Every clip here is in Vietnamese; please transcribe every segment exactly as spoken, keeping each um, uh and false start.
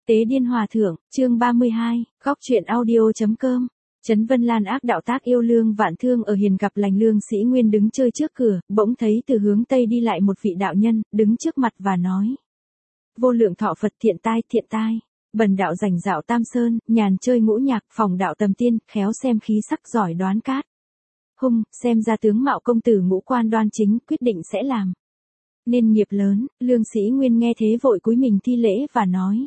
Tế Điên Hòa Thượng, chương ba mươi hai, góc truyện audio.com. Trấn Vân Lan ác đạo tác yêu lương vạn thương ở hiền gặp lành lương sĩ Nguyên đứng chơi trước cửa, bỗng thấy từ hướng Tây đi lại một vị đạo nhân, đứng trước mặt và nói. Vô lượng thọ Phật thiện tai, thiện tai. Bần đạo rảnh rạo Tam Sơn, nhàn chơi ngũ nhạc, phòng đạo tầm tiên, khéo xem khí sắc giỏi đoán cát. Hung, xem ra tướng mạo công tử ngũ quan đoan chính, quyết định sẽ làm nên nghiệp lớn. Lương sĩ Nguyên nghe thế vội cúi mình thi lễ và nói.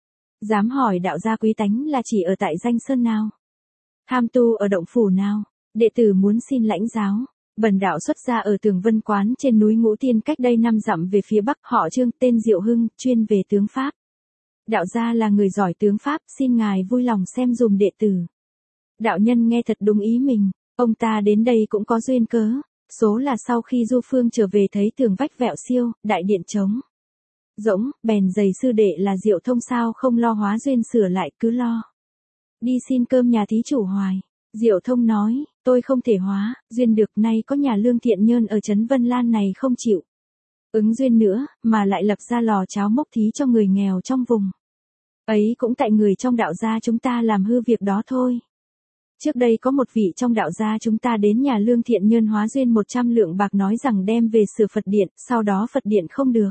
Dám hỏi đạo gia quý tánh là chỉ ở tại danh sơn nào? Tham tu ở động phủ nào? Đệ tử muốn xin lãnh giáo. Bần đạo xuất gia ở Tường Vân Quán trên núi Ngũ Tiên cách đây năm dặm về phía bắc, họ Trương, tên Diệu Hưng, chuyên về tướng pháp. Đạo gia là người giỏi tướng pháp, xin ngài vui lòng xem dùm đệ tử. Đạo nhân nghe thật đúng ý mình, ông ta đến đây cũng có duyên cớ, số là sau khi du phương trở về thấy tường vách vẹo xiêu, đại điện trống rỗng, bèn giày sư đệ là Diệu Thông sao không lo hóa duyên sửa lại, cứ lo đi xin cơm nhà thí chủ hoài. Diệu Thông nói, tôi không thể hóa duyên được, nay có nhà Lương Thiện Nhơn ở Trấn Vân Lan này không chịu ứng duyên nữa, mà lại lập ra lò cháo mốc thí cho người nghèo trong vùng ấy, cũng tại người trong đạo gia chúng ta làm hư việc đó thôi. Trước đây có một vị trong đạo gia chúng ta đến nhà Lương Thiện Nhơn hóa duyên một trăm lượng bạc, nói rằng đem về sửa Phật điện, sau đó Phật điện không được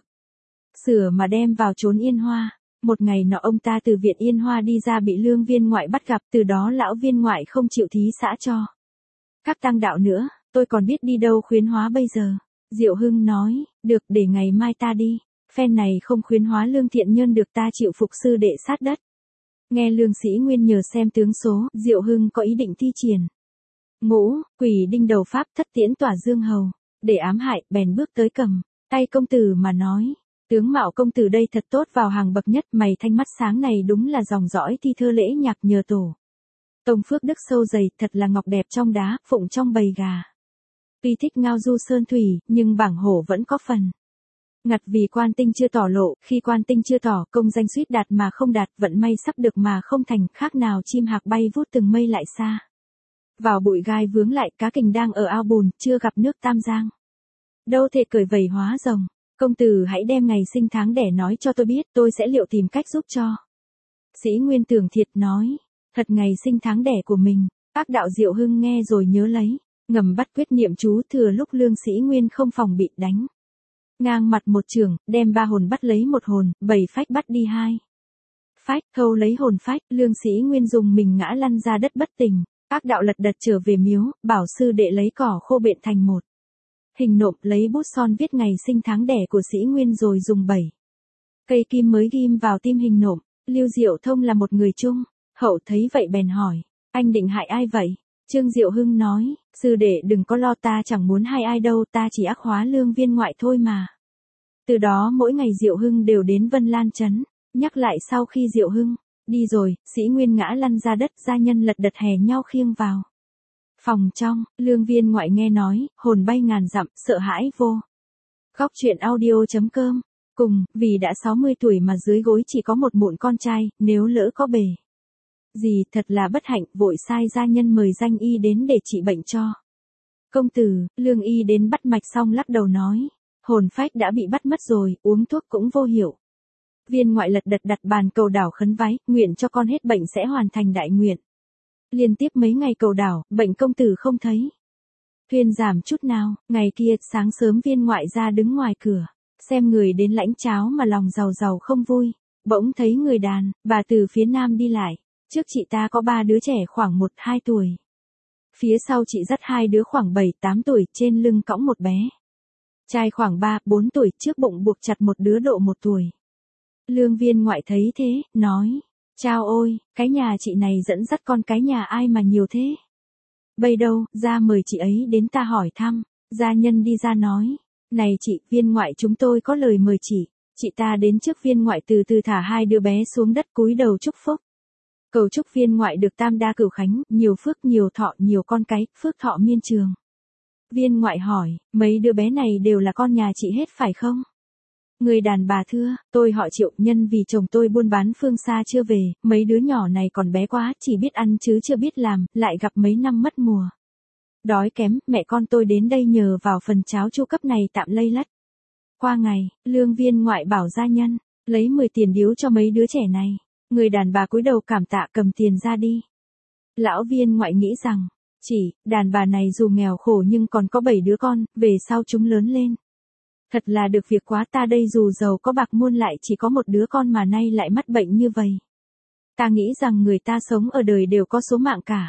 sửa mà đem vào trốn Yên Hoa. Một ngày nọ ông ta từ viện Yên Hoa đi ra bị Lương viên ngoại bắt gặp, từ đó lão viên ngoại không chịu thí xã cho các tăng đạo nữa, tôi còn biết đi đâu khuyến hóa bây giờ. Diệu Hưng nói, được, để ngày mai ta đi, phen này không khuyến hóa Lương Thiện Nhơn được ta chịu phục sư đệ sát đất. Nghe Lương sĩ Nguyên nhờ xem tướng số, Diệu Hưng có ý định thi triển ngũ quỷ đinh đầu pháp thất tiễn tỏa dương hầu để ám hại, bèn bước tới cầm tay công tử mà nói. Tướng mạo công tử đây thật tốt, vào hàng bậc nhất, mày thanh mắt sáng này đúng là dòng dõi thi thơ lễ nhạc nhờ tổ tông phước đức sâu dày, thật là ngọc đẹp trong đá, phụng trong bầy gà. Tuy thích ngao du sơn thủy, nhưng bảng hổ vẫn có phần ngặt vì quan tinh chưa tỏ lộ, khi quan tinh chưa tỏ, công danh suýt đạt mà không đạt, vận may sắp được mà không thành, khác nào chim hạc bay vút từng mây lại xa. Vào bụi gai vướng lại, cá kình đang ở ao bùn, chưa gặp nước Tam Giang đâu thể cởi vầy hóa rồng. Công tử hãy đem ngày sinh tháng đẻ nói cho tôi biết, tôi sẽ liệu tìm cách giúp cho. Sĩ Nguyên tưởng thiệt nói, thật ngày sinh tháng đẻ của mình. Ác đạo Diệu Hưng nghe rồi nhớ lấy, ngầm bắt quyết niệm chú, thừa lúc Lương sĩ Nguyên không phòng bị đánh ngang mặt một trường, đem ba hồn bắt lấy một hồn, bảy phách bắt đi hai phách, khâu lấy hồn phách. Lương sĩ Nguyên dùng mình ngã lăn ra đất bất tỉnh. Ác đạo lật đật trở về miếu, bảo sư đệ lấy cỏ khô bện thành một hình nộm, lấy bút son viết ngày sinh tháng đẻ của sĩ Nguyên, rồi dùng bảy cây kim mới ghim vào tim hình nộm. Lưu Diệu Thông là một người trung hậu, thấy vậy bèn hỏi, anh định hại ai vậy? Trương Diệu Hưng nói, sư đệ đừng có lo, ta chẳng muốn hại ai đâu, ta chỉ ác hóa Lương viên ngoại thôi mà. Từ đó mỗi ngày Diệu Hưng đều đến Vân Lan trấn nhắc lại. Sau khi Diệu Hưng đi rồi, sĩ Nguyên ngã lăn ra đất, gia nhân lật đật hè nhau khiêng vào phòng trong. Lương viên ngoại nghe nói, hồn bay ngàn dặm, sợ hãi vô. Góc truyện audio.com. Cùng, vì đã sáu mươi tuổi mà dưới gối chỉ có một mụn con trai, nếu lỡ có bề gì thật là bất hạnh, vội sai gia nhân mời danh y đến để trị bệnh cho công tử. Lương y đến bắt mạch xong lắc đầu nói, hồn phách đã bị bắt mất rồi, uống thuốc cũng vô hiệu. Viên ngoại lật đật đặt bàn cầu đảo khấn vái, nguyện cho con hết bệnh sẽ hoàn thành đại nguyện. Liên tiếp mấy ngày cầu đảo, bệnh công tử không thấy thuyên giảm chút nào. Ngày kia sáng sớm viên ngoại ra đứng ngoài cửa, xem người đến lãnh cháo mà lòng giàu giàu không vui. Bỗng thấy người đàn bà từ phía nam đi lại. Trước chị ta có ba đứa trẻ khoảng một hai tuổi. Phía sau chị dắt hai đứa khoảng bảy tám tuổi, trên lưng cõng một bé trai khoảng ba bốn tuổi, trước bụng buộc chặt một đứa độ một tuổi. Lương viên ngoại thấy thế, nói, chao ôi, cái nhà chị này dẫn dắt con cái nhà ai mà nhiều thế? Bây đâu, ra mời chị ấy đến ta hỏi thăm. Gia nhân đi ra nói, này chị, viên ngoại chúng tôi có lời mời chị. Chị ta đến trước viên ngoại từ từ thả hai đứa bé xuống đất cúi đầu chúc phúc. Cầu chúc viên ngoại được tam đa cửu khánh, nhiều phước nhiều thọ, nhiều con cái, phước thọ miên trường. Viên ngoại hỏi, mấy đứa bé này đều là con nhà chị hết phải không? Người đàn bà thưa, tôi họ Triệu, nhân vì chồng tôi buôn bán phương xa chưa về, mấy đứa nhỏ này còn bé quá, chỉ biết ăn chứ chưa biết làm, lại gặp mấy năm mất mùa đói kém, mẹ con tôi đến đây nhờ vào phần cháo chu cấp này tạm lây lắt qua ngày. Lương viên ngoại bảo gia nhân lấy mười tiền điếu cho mấy đứa trẻ này. Người đàn bà cúi đầu cảm tạ cầm tiền ra đi. Lão viên ngoại nghĩ rằng, chỉ, đàn bà này dù nghèo khổ nhưng còn có bảy đứa con, về sau chúng lớn lên. Thật là được việc quá, ta đây dù giàu có bạc muôn lại chỉ có một đứa con mà nay lại mắc bệnh như vậy. Ta nghĩ rằng người ta sống ở đời đều có số mạng cả.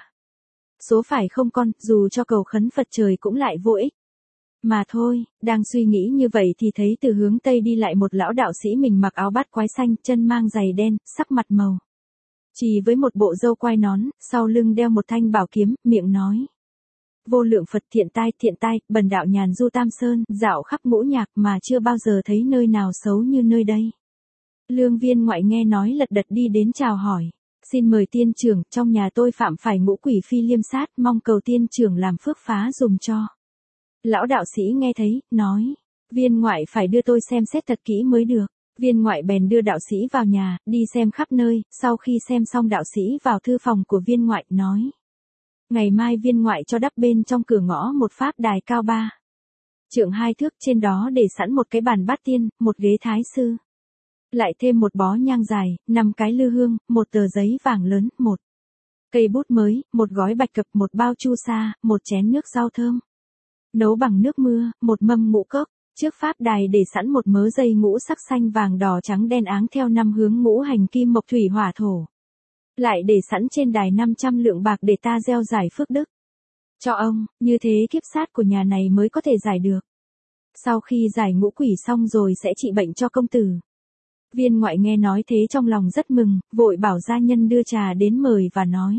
Số phải không con, dù cho cầu khấn Phật trời cũng lại vô ích. Mà thôi, đang suy nghĩ như vậy thì thấy từ hướng Tây đi lại một lão đạo sĩ, mình mặc áo bát quái xanh, chân mang giày đen, sắc mặt màu chỉ với một bộ râu quai nón, sau lưng đeo một thanh bảo kiếm, miệng nói. Vô lượng Phật thiện tai, thiện tai, bần đạo nhàn du Tam Sơn, dạo khắp ngũ nhạc mà chưa bao giờ thấy nơi nào xấu như nơi đây. Lương viên ngoại nghe nói lật đật đi đến chào hỏi. Xin mời tiên trưởng, trong nhà tôi phạm phải ngũ quỷ phi liêm sát, mong cầu tiên trưởng làm phước phá dùm cho. Lão đạo sĩ nghe thấy, nói. Viên ngoại phải đưa tôi xem xét thật kỹ mới được. Viên ngoại bèn đưa đạo sĩ vào nhà, đi xem khắp nơi, sau khi xem xong đạo sĩ vào thư phòng của viên ngoại, nói. Ngày mai viên ngoại cho đắp bên trong cửa ngõ một pháp đài cao ba trượng hai thước, trên đó để sẵn một cái bàn bát tiên, một ghế thái sư. Lại thêm một bó nhang dài, năm cái lư hương, một tờ giấy vàng lớn, một cây bút mới, một gói bạch cập, một bao chu sa, một chén nước rau thơm. Nấu bằng nước mưa, một mâm ngũ cốc. Trước pháp đài để sẵn một mớ dây ngũ sắc xanh vàng đỏ trắng đen áng theo năm hướng ngũ hành kim mộc thủy hỏa thổ. Lại để sẵn trên đài năm trăm lượng bạc để ta gieo giải phước đức cho ông, như thế kiếp sát của nhà này mới có thể giải được. Sau khi giải ngũ quỷ xong rồi sẽ trị bệnh cho công tử. Viên ngoại nghe nói thế trong lòng rất mừng, vội bảo gia nhân đưa trà đến mời và nói.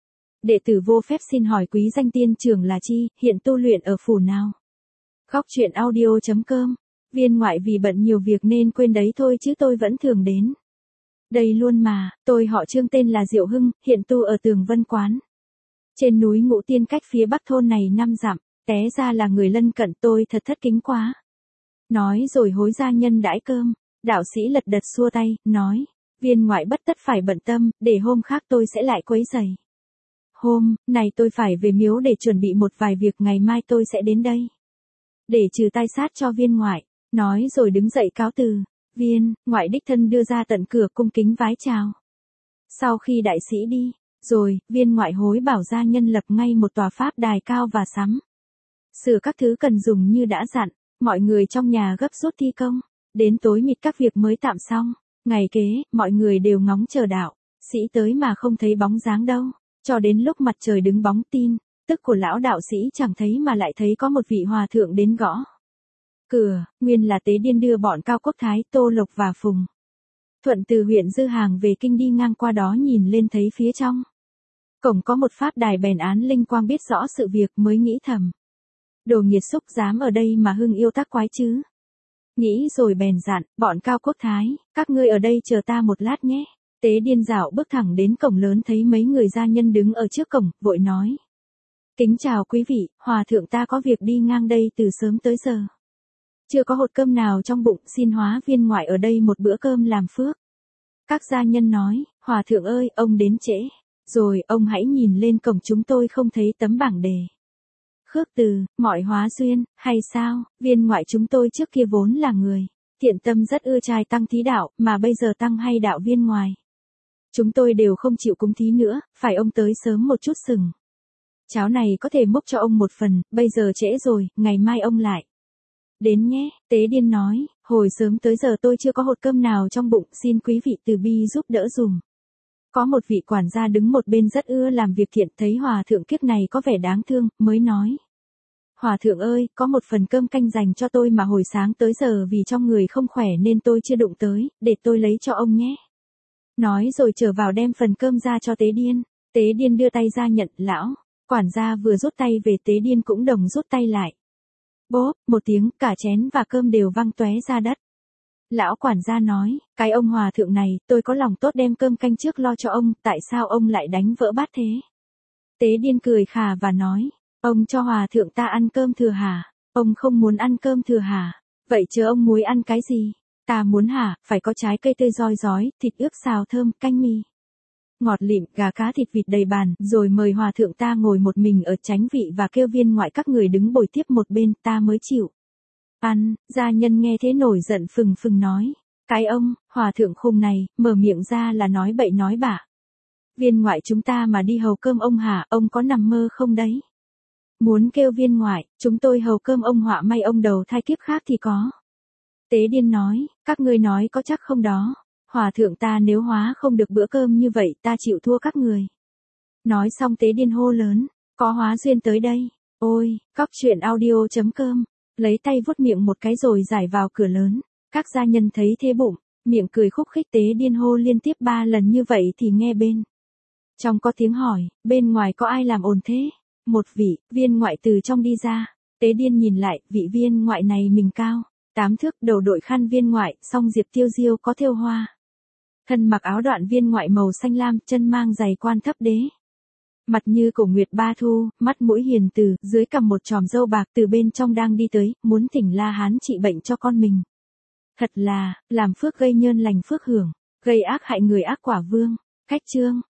Đệ tử vô phép xin hỏi quý danh tiên trưởng là chi, hiện tu luyện ở phủ nào? Góc truyện audio chấm com. Viên ngoại vì bận nhiều việc nên quên đấy thôi chứ tôi vẫn thường đến. Đây luôn mà, tôi họ Trương tên là Diệu Hưng, hiện tu ở Tường Vân Quán. Trên núi Ngũ Tiên cách phía bắc thôn này năm dặm, té ra là người lân cận, tôi thật thất kính quá. Nói rồi hối gia nhân đãi cơm, đạo sĩ lật đật xua tay, nói. Viên ngoại bất tất phải bận tâm, để hôm khác tôi sẽ lại quấy rầy. Hôm này tôi phải về miếu để chuẩn bị một vài việc, ngày mai tôi sẽ đến đây. Để trừ tai sát cho viên ngoại, nói rồi đứng dậy cáo từ. Viên ngoại đích thân đưa ra tận cửa cung kính vái chào. Sau khi đại sĩ đi, rồi, viên ngoại hối bảo gia nhân lập ngay một tòa pháp đài cao và sắm sửa các thứ cần dùng như đã dặn, mọi người trong nhà gấp rút thi công, đến tối mịt các việc mới tạm xong. Ngày kế, mọi người đều ngóng chờ đạo sĩ tới mà không thấy bóng dáng đâu, cho đến lúc mặt trời đứng bóng tin tức của lão đạo sĩ chẳng thấy mà lại thấy có một vị hòa thượng đến gõ cửa. Nguyên là Tế Điên đưa bọn Cao Quốc Thái, Tô Lộc và Phùng Thuận từ huyện Dư Hàng về kinh đi ngang qua đó, nhìn lên thấy phía trong cổng có một pháp đài, bèn án linh quang biết rõ sự việc, mới nghĩ thầm. Đồ nghiệt xúc dám ở đây mà hưng yêu tác quái chứ. Nghĩ rồi bèn dặn, bọn Cao Quốc Thái, các ngươi ở đây chờ ta một lát nhé. Tế Điên dạo bước thẳng đến cổng lớn, thấy mấy người gia nhân đứng ở trước cổng, vội nói. Kính chào quý vị, hòa thượng ta có việc đi ngang đây từ sớm tới giờ. Chưa có hột cơm nào trong bụng, xin hóa viên ngoại ở đây một bữa cơm làm phước. Các gia nhân nói, hòa thượng ơi, ông đến trễ. Rồi, ông hãy nhìn lên cổng, chúng tôi không thấy tấm bảng đề. Khước từ, mọi hóa duyên, hay sao, viên ngoại chúng tôi trước kia vốn là người thiện tâm rất ưa trai tăng thí đạo, mà bây giờ tăng hay đạo viên ngoài. Chúng tôi đều không chịu cúng thí nữa, phải ông tới sớm một chút sừng. Cháo này có thể múc cho ông một phần, bây giờ trễ rồi, ngày mai ông lại đến nhé. Tế Điên nói, hồi sớm tới giờ tôi chưa có hột cơm nào trong bụng, xin quý vị từ bi giúp đỡ dùm. Có một vị quản gia đứng một bên rất ưa làm việc thiện, thấy hòa thượng kiếp này có vẻ đáng thương, mới nói. Hòa thượng ơi, có một phần cơm canh dành cho tôi mà hồi sáng tới giờ vì trong người không khỏe nên tôi chưa đụng tới, để tôi lấy cho ông nhé. Nói rồi trở vào đem phần cơm ra cho Tế Điên. Tế Điên đưa tay ra nhận, lão. Quản gia vừa rút tay về, Tế Điên cũng đồng rút tay lại. Bốp, một tiếng, cả chén và cơm đều văng tóe ra đất. Lão quản gia nói, cái ông hòa thượng này, tôi có lòng tốt đem cơm canh trước lo cho ông, tại sao ông lại đánh vỡ bát thế? Tế Điên cười khà và nói, ông cho hòa thượng ta ăn cơm thừa hả? Ông không muốn ăn cơm thừa hả? Vậy chứ ông muối ăn cái gì? Ta muốn hả, phải có trái cây tươi roi rói, thịt ướp xào thơm, canh mì ngọt lịm, gà cá thịt vịt đầy bàn, rồi mời hòa thượng ta ngồi một mình ở chánh vị và kêu viên ngoại các người đứng bồi tiếp một bên, ta mới chịu ăn. Gia nhân nghe thế nổi giận phừng phừng nói, Cái ông, hòa thượng khùng này, mở miệng ra là nói bậy nói bạ. Viên ngoại chúng ta mà đi hầu cơm ông hả, ông có nằm mơ không đấy? Muốn kêu viên ngoại, chúng tôi hầu cơm ông họa may ông đầu thai kiếp khác thì có. Tế Điên nói, các ngươi nói có chắc không đó? Hòa thượng ta nếu hóa không được bữa cơm như vậy ta chịu thua các người. Nói xong Tế Điên hô lớn, có hóa duyên tới đây. Ôi, cóc truyện audio chấm com, lấy tay vuốt miệng một cái rồi giải vào cửa lớn. Các gia nhân thấy thế bụng, miệng cười khúc khích. Tế Điên hô liên tiếp ba lần như vậy thì nghe bên trong có tiếng hỏi, bên ngoài có ai làm ồn thế? Một vị, viên ngoại từ trong đi ra. Tế Điên nhìn lại, vị viên ngoại này mình cao tám thước, đầu đội khăn viên ngoại, song diệp tiêu diêu có thêu hoa. Thân mặc áo đoạn viên ngoại màu xanh lam, chân mang giày quan thấp đế. Mặt như cổ nguyệt ba thu, mắt mũi hiền từ, dưới cằm một chòm râu bạc, từ bên trong đang đi tới, muốn thỉnh La Hán trị bệnh cho con mình. Thật là, làm phước gây nhơn lành phước hưởng, gây ác hại người ác quả vương. Khách chương.